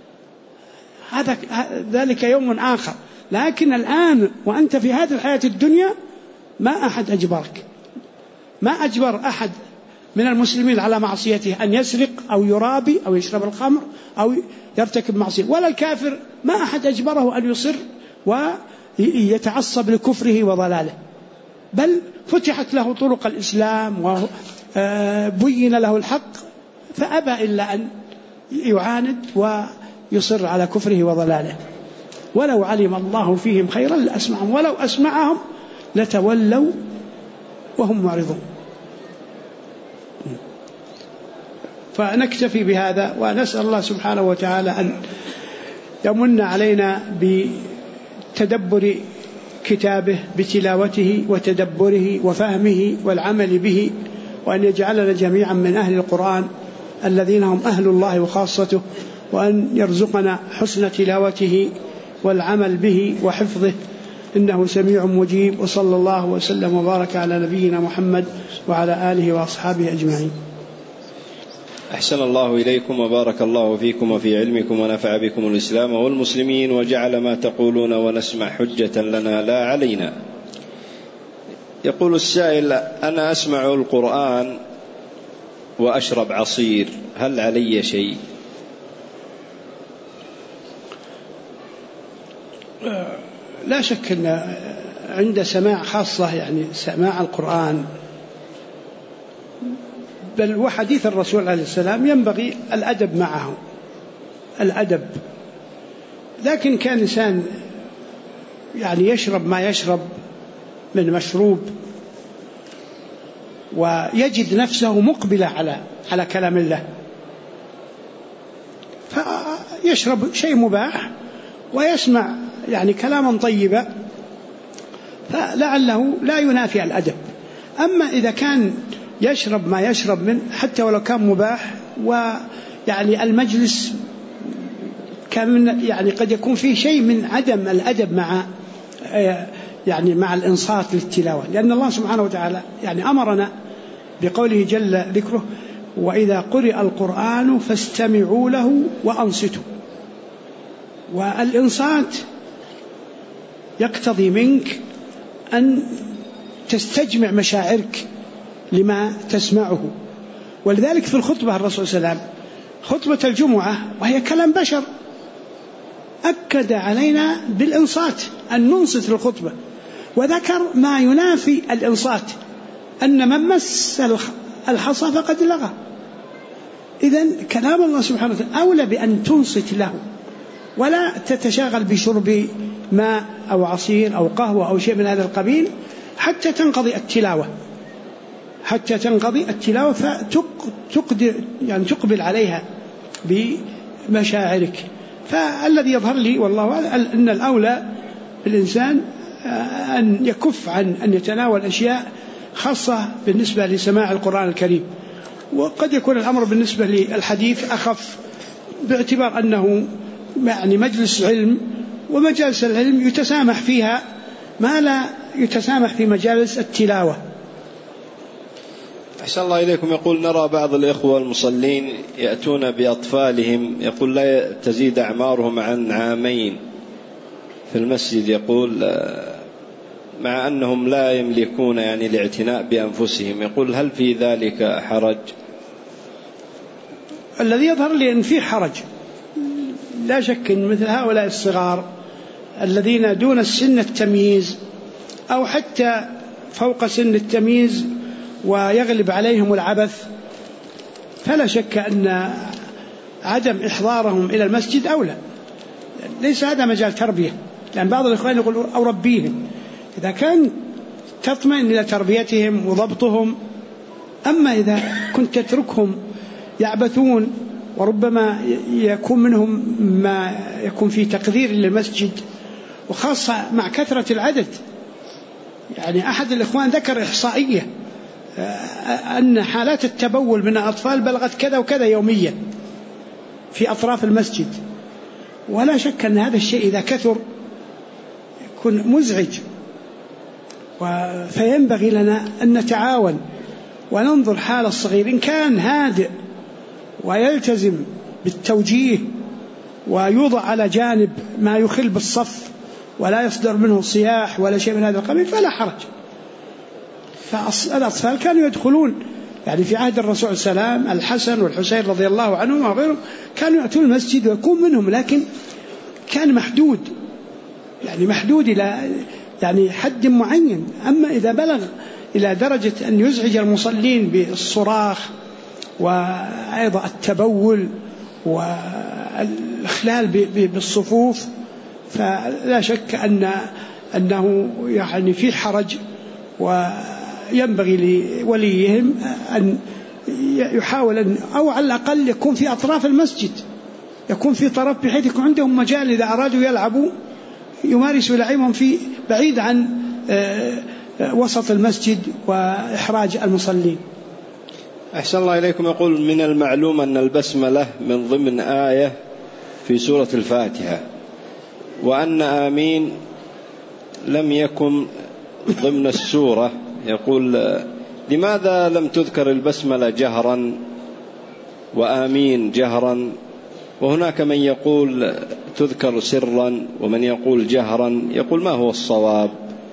ذلك يوم آخر. لكن الآن وأنت في هذه الحياة الدنيا ما أحد أجبرك، ما أجبر أحد من المسلمين على معصيته أن يسرق أو يرابي أو يشرب الخمر أو يرتكب معصية، ولا الكافر ما أحد أجبره أن يصر ويتعصب لكفره وضلاله، بل فتحت له طرق الإسلام وبين له الحق فأبى إلا أن يعاند ويصر على كفره وضلاله. ولو علم الله فيهم خيرا لأسمعهم ولو أسمعهم لتولوا وهم معرضون. فنكتفي بهذا ونسأل الله سبحانه وتعالى أن يمن علينا بتدبر كتابه، بتلاوته وتدبره وفهمه والعمل به، وأن يجعلنا جميعا من أهل القرآن الذين هم أهل الله وخاصته، وأن يرزقنا حسن تلاوته والعمل به وحفظه إنه سميع مجيب. وصلى الله وسلم وبارك على نبينا محمد وعلى آله وأصحابه أجمعين. أحسن الله إليكم وبارك الله فيكم وفي علمكم ونفع بكم الإسلام والمسلمين وجعل ما تقولون ونسمع حجة لنا لا علينا. يقول السائل: أنا أسمع القرآن وأشرب عصير، هل علي شيء؟ لا شك أن عند سماع خاصة يعني سماع القرآن بل وحديث الرسول عليه السلام ينبغي الأدب معه، الأدب. لكن كان إنسان يعني يشرب ما يشرب من مشروب ويجد نفسه مقبلة على كلام الله، فيشرب شيء مباح ويسمع يعني كلاما طيبا، فلعله لا ينافي الأدب. أما إذا كان يشرب ما يشرب منه حتى ولو كان مباح، ويعني المجلس كان يعني قد يكون فيه شيء من عدم الأدب مع الإنصات للتلاوة، لأن الله سبحانه وتعالى يعني أمرنا بقوله جل ذكره: وإذا قرئ القرآن فاستمعوا له وأنصتوا. والإنصات يقتضي منك أن تستجمع مشاعرك لما تسمعه. ولذلك في الخطبة الرسول صلى الله عليه وسلم خطبة الجمعة وهي كلام بشر أكد علينا بالإنصات، أن ننصت للخطبة، وذكر ما ينافي الإنصات، أن من مس الحصى فقد لغى. إذن كلام الله سبحانه وتعالى أولى بأن تنصت له ولا تتشاغل بشرب ماء أو عصير أو قهوة أو شيء من هذا القبيل حتى تنقضي التلاوة فتقبل عليها بمشاعرك. فالذي يظهر لي والله أعلم أن الأولى بالإنسان أن يكف عن أن يتناول أشياء خاصة بالنسبة لسماع القرآن الكريم، وقد يكون الأمر بالنسبة للحديث أخف باعتبار أنه يعني مجلس علم، ومجالس العلم يتسامح فيها ما لا يتسامح في مجالس التلاوة. أحسن الله إليكم. يقول: نرى بعض الإخوة المصلين يأتون بأطفالهم، يقول لا تزيد أعمارهم عن 2 عام في المسجد، يقول مع أنهم لا يملكون يعني الاعتناء بأنفسهم، يقول هل في ذلك حرج؟ الذي يظهر لي أن فيه حرج، لا شك أن مثل هؤلاء الصغار الذين دون سن التمييز أو حتى فوق سن التمييز ويغلب عليهم العبث، فلا شك أن عدم إحضارهم إلى المسجد أولى. ليس هذا مجال تربية، لأن بعض الإخوان يقول أو ربيهم، إذا كان تطمئن إلى تربيتهم وضبطهم. أما إذا كنت تتركهم يعبثون وربما يكون منهم ما يكون في تقدير للمسجد، وخاصة مع كثرة العدد. يعني أحد الإخوان ذكر إحصائية أن حالات التبول من الأطفال بلغت كذا وكذا يوميا في أطراف المسجد. ولا شك أن هذا الشيء إذا كثر يكون مزعج، فينبغي لنا أن نتعاون وننظر حال الصغير، إن كان هادئ ويلتزم بالتوجيه ويوضع على جانب ما يخل بالصف ولا يصدر منه صياح ولا شيء من هذا القبيل فلا حرج. فالأطفال كانوا يدخلون، يعني في عهد الرسول صلى الله عليه وسلم الحسن والحسين رضي الله عنهم وغيرهم كانوا يأتون المسجد ويكون منهم، لكن كان محدود، يعني محدود إلى يعني حد معين. أما إذا بلغ إلى درجة أن يزعج المصلين بالصراخ وأيضا التبول والإخلال بالصفوف فلا شك أنه يعني في حرج، وينبغي لوليهم أن يحاول أن أو على الأقل يكون في أطراف المسجد، يكون في طرف بحيث يكون عندهم مجال إذا أرادوا يلعبوا يمارسوا لعبهم في بعيد عن وسط المسجد وإحراج المصلين. أحسن الله إليكم. يقول: من المعلوم أن البسملة من ضمن آية في سورة الفاتحة، وأن آمين لم يكن ضمن السورة. يقول: لماذا لم تذكر البسملة جهرا وآمين جهرا، وهناك من يقول تذكر سرا ومن يقول جهرا؟ يقول: ما هو الصواب؟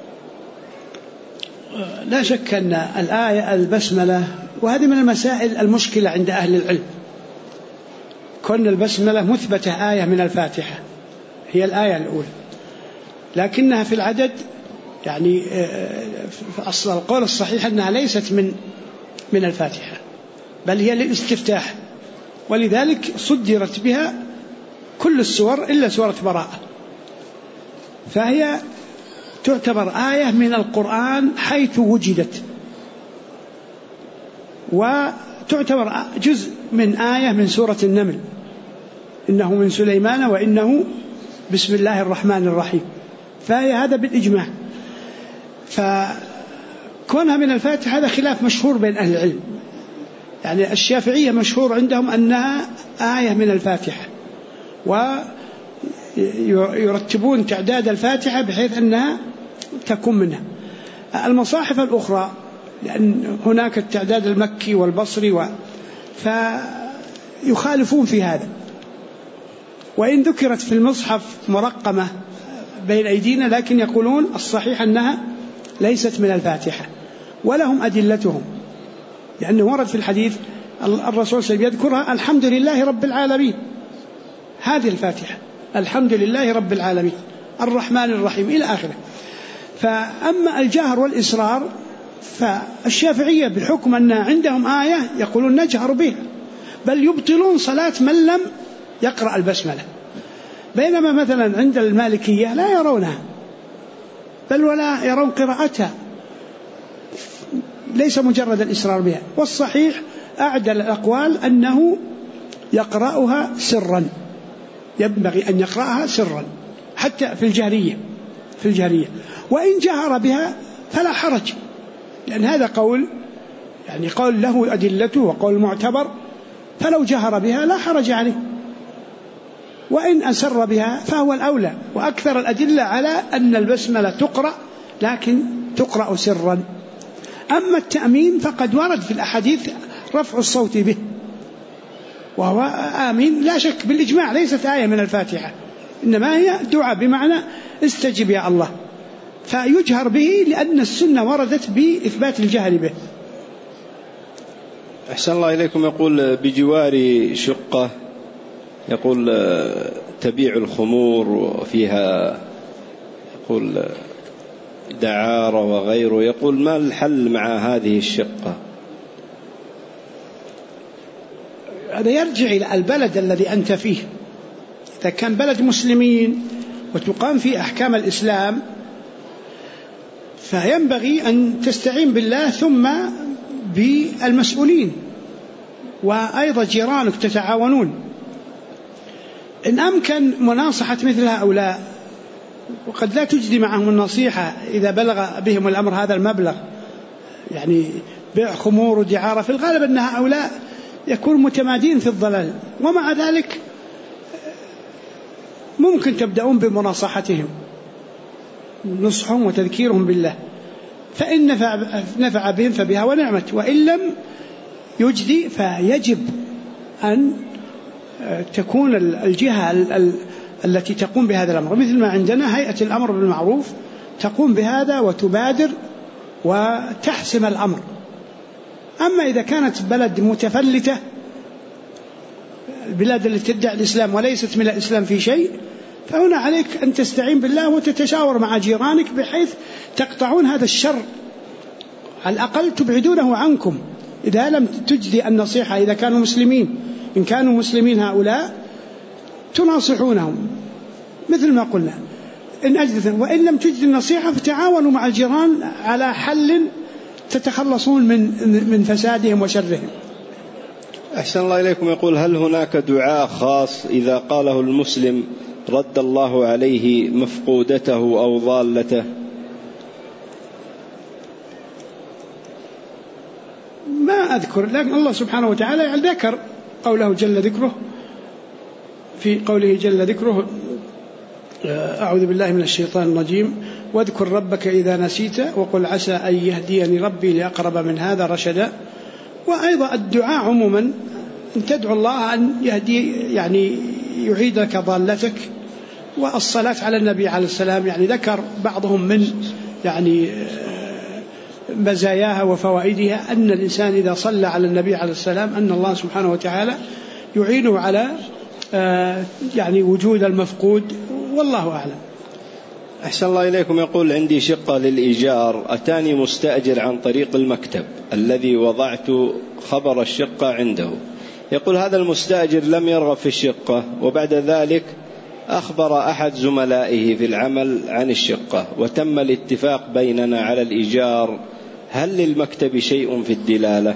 لا شك أن الآية البسملة، وهذه من المسائل المشكلة عند أهل العلم، كون البسملة مثبتة آية من الفاتحة هي الآية الأولى، لكنها في العدد يعني في أصل القول الصحيح أنها ليست من الفاتحة، بل هي للاستفتاح، ولذلك صدرت بها كل السور إلا سورة براءة، فهي تعتبر آية من القرآن حيث وجدت، وتعتبر جزء من آية من سورة النمل: إنه من سليمان وإنه بسم الله الرحمن الرحيم. فهي هذا بالإجماع. فكونها من الفاتحة هذا خلاف مشهور بين أهل العلم، يعني الشافعية مشهور عندهم أنها آية من الفاتحة، ويرتبون تعداد الفاتحة بحيث أنها تكون منها. المصاحف الأخرى لأن هناك التعداد المكي والبصري فيخالفون في هذا، وإن ذكرت في المصحف مرقمة بين أيدينا لكن يقولون الصحيح أنها ليست من الفاتحة، ولهم أدلتهم، لأنه ورد في الحديث الرسول صلى الله عليه وسلم يذكرها: الحمد لله رب العالمين، هذه الفاتحة، الحمد لله رب العالمين الرحمن الرحيم إلى آخره. فأما الجهر والإصرار فالشافعية بحكم أن عندهم آية يقولون نجهر بها، بل يبطلون صلاة من لم يقرأ البسملة، بينما مثلا عند المالكية لا يرونها بل ولا يرون قراءتها، ليس مجرد الإصرار بها. والصحيح أعدل الأقوال أنه يقرأها سرا، ينبغي أن يقرأها سرا حتى في الجهرية، وإن جهر بها فلا حرج، لأن هذا قول يعني قول له أدلته وقول معتبر، فلو جهر بها لا حرج عليه، وإن أسر بها فهو الأولى. وأكثر الأدلة على أن البسملة تقرأ لكن تقرأ سرا. أما التأمين فقد ورد في الأحاديث رفع الصوت به، وهو آمين لا شك بالإجماع ليست آية من الفاتحة، إنما هي دعاء بمعنى استجب يا الله، فيجهر به لأن السنة وردت بإثبات الجهر به. أحسن الله إليكم. يقول: بجوار شقة يقول تبيع الخمور وفيها يقول دعارة وغيره، يقول: ما الحل مع هذه الشقة؟ هذا يرجع إلى البلد الذي أنت فيه. إذا كان بلد مسلمين وتقام فيه أحكام الإسلام فينبغي أن تستعين بالله ثم بالمسؤولين وأيضا جيرانك تتعاونون. إن أمكن مناصحة مثل هؤلاء، وقد لا تجدي معهم النصيحة إذا بلغ بهم الأمر هذا المبلغ، يعني بيع خمور ودعارة، في الغالب أن هؤلاء يكون متمادين في الضلال، ومع ذلك ممكن تبدأون بمناصحتهم، نصحهم وتذكيرهم بالله، فإن نفع بهم فبها ونعمت، وإن لم يجدي فيجب أن تكون الجهة التي تقوم بهذا الأمر، مثل ما عندنا هيئة الأمر بالمعروف تقوم بهذا وتبادر وتحسم الأمر. أما إذا كانت بلد متفلتة، البلاد التي تدعي الإسلام وليست من الإسلام في شيء، فهنا عليك أن تستعين بالله وتتشاور مع جيرانك بحيث تقطعون هذا الشر، على الأقل تبعدونه عنكم إذا لم تجدي النصيحة. إذا كانوا مسلمين، إن كانوا مسلمين هؤلاء تناصحونهم مثل ما قلنا، إن أجدت، وإن لم تجد النصيحة فتعاونوا مع الجيران على حل تتخلصون من فسادهم وشرهم. أحسن الله إليكم. يقول: هل هناك دعاء خاص إذا قاله المسلم رد الله عليه مفقودته أو ضالته؟ ما أذكر، لكن الله سبحانه وتعالى ذكر قوله جل ذكره، في قوله جل ذكره: أعوذ بالله من الشيطان الرجيم، واذكر ربك إذا نسيت وقل عسى أن يهديني ربي لأقرب من هذا رشدا. وأيضا الدعاء عموما أن تدعو الله أن يهدي، يعني يعيد لك ضالتك. والصلاة على النبي عليه السلام، يعني ذكر بعضهم من يعني مزاياها وفوائدها أن الإنسان إذا صلى على النبي عليه السلام أن الله سبحانه وتعالى يعينه على يعني وجود المفقود، والله أعلم. أحسن الله إليكم. يقول: عندي شقة للإيجار، أتاني مستأجر عن طريق المكتب الذي وضعت خبر الشقة عنده. يقول: هذا المستأجر لم يرغب في الشقة، وبعد ذلك أخبر أحد زملائه في العمل عن الشقة، وتم الاتفاق بيننا على الإيجار، هل للمكتب شيء في الدلالة؟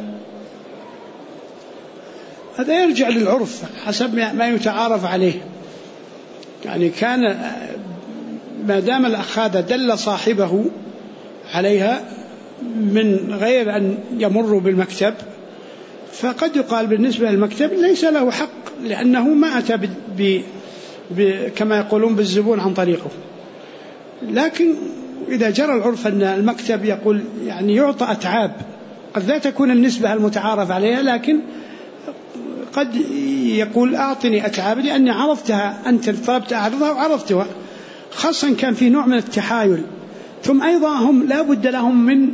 هذا يرجع للعرف حسب ما يتعارف عليه. يعني كان ما دام الأخ هذا دل صاحبه عليها من غير أن يمر بالمكتب، فقد يقال بالنسبة للمكتب ليس له حق، لأنه ما أتى كما يقولون بالزبون عن طريقه. لكن إذا جرى العرف أن المكتب يقول يعني يعطى أتعاب، قد لا تكون النسبة المتعارف عليها، لكن قد يقول أعطني أتعاب لأني عرفتها، أنت طلبت أعرضها وعرفتها، خاصة كان في نوع من التحايل. ثم أيضا هم لا بد لهم من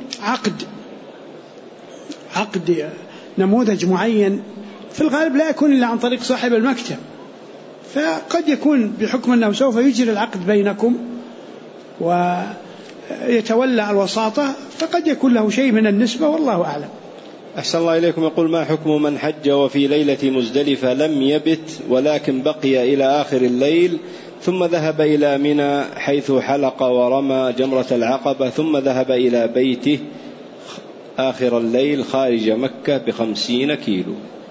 عقد نموذج معين، في الغالب لا يكون إلا عن طريق صاحب المكتب، فقد يكون بحكم أنه سوف يجري العقد بينكم ويتولى الوساطة، فقد يكون له شيء من النسبة، والله أعلم. أحسن الله إليكم. يقول: ما حكم من حج وفي ليلة مزدلفة لم يبت ولكن بقي إلى آخر الليل، ثم ذهب إلى منى حيث حلق ورمى جمرة العقبة، ثم ذهب إلى بيته آخر الليل خارج مكة ب50 كيلو؟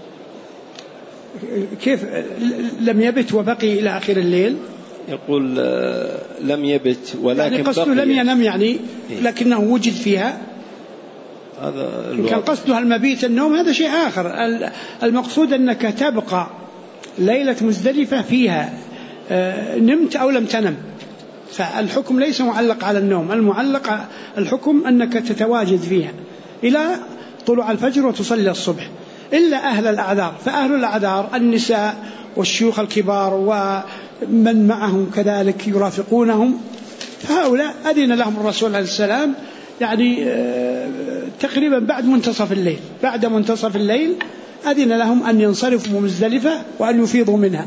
كيف لم يبت وبقي إلى آخر الليل؟ يقول لم يبت ولكن يعني قصده لم ينم، يعني لكنه وجد فيها. إن كان قصدها المبيت النوم هذا شيء آخر. المقصود أنك تبقى ليلة مزدلفة فيها نمت أو لم تنم، فالحكم ليس معلق على النوم، المعلق الحكم أنك تتواجد فيها إلى طلوع الفجر وتصلي الصبح، إلا أهل الأعذار. فأهل الأعذار النساء والشيوخ الكبار ومن معهم كذلك يرافقونهم، فهؤلاء أذن لهم الرسول عليه السلام يعني تقريبا بعد منتصف الليل أذن لهم أن ينصرفوا مزدلفة وأن يفيضوا منها.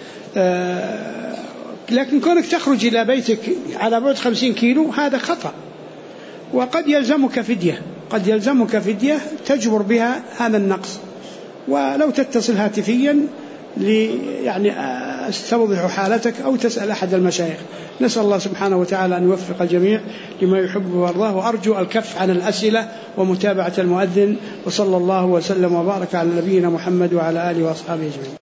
لكن كونك تخرج إلى بيتك على بعد 50 كيلو هذا خطأ، وقد يلزمك فدية تجبر بها هذا النقص. ولو تتصل هاتفيا يعني تستوضح حالتك أو تسأل أحد المشايخ. نسأل الله سبحانه وتعالى أن يوفق الجميع لما يحب ويرضاه، وأرجو الكف عن الأسئلة ومتابعة المؤذن. وصلى الله وسلم وبارك على نبينا محمد وعلى آله وأصحابه أجمعين.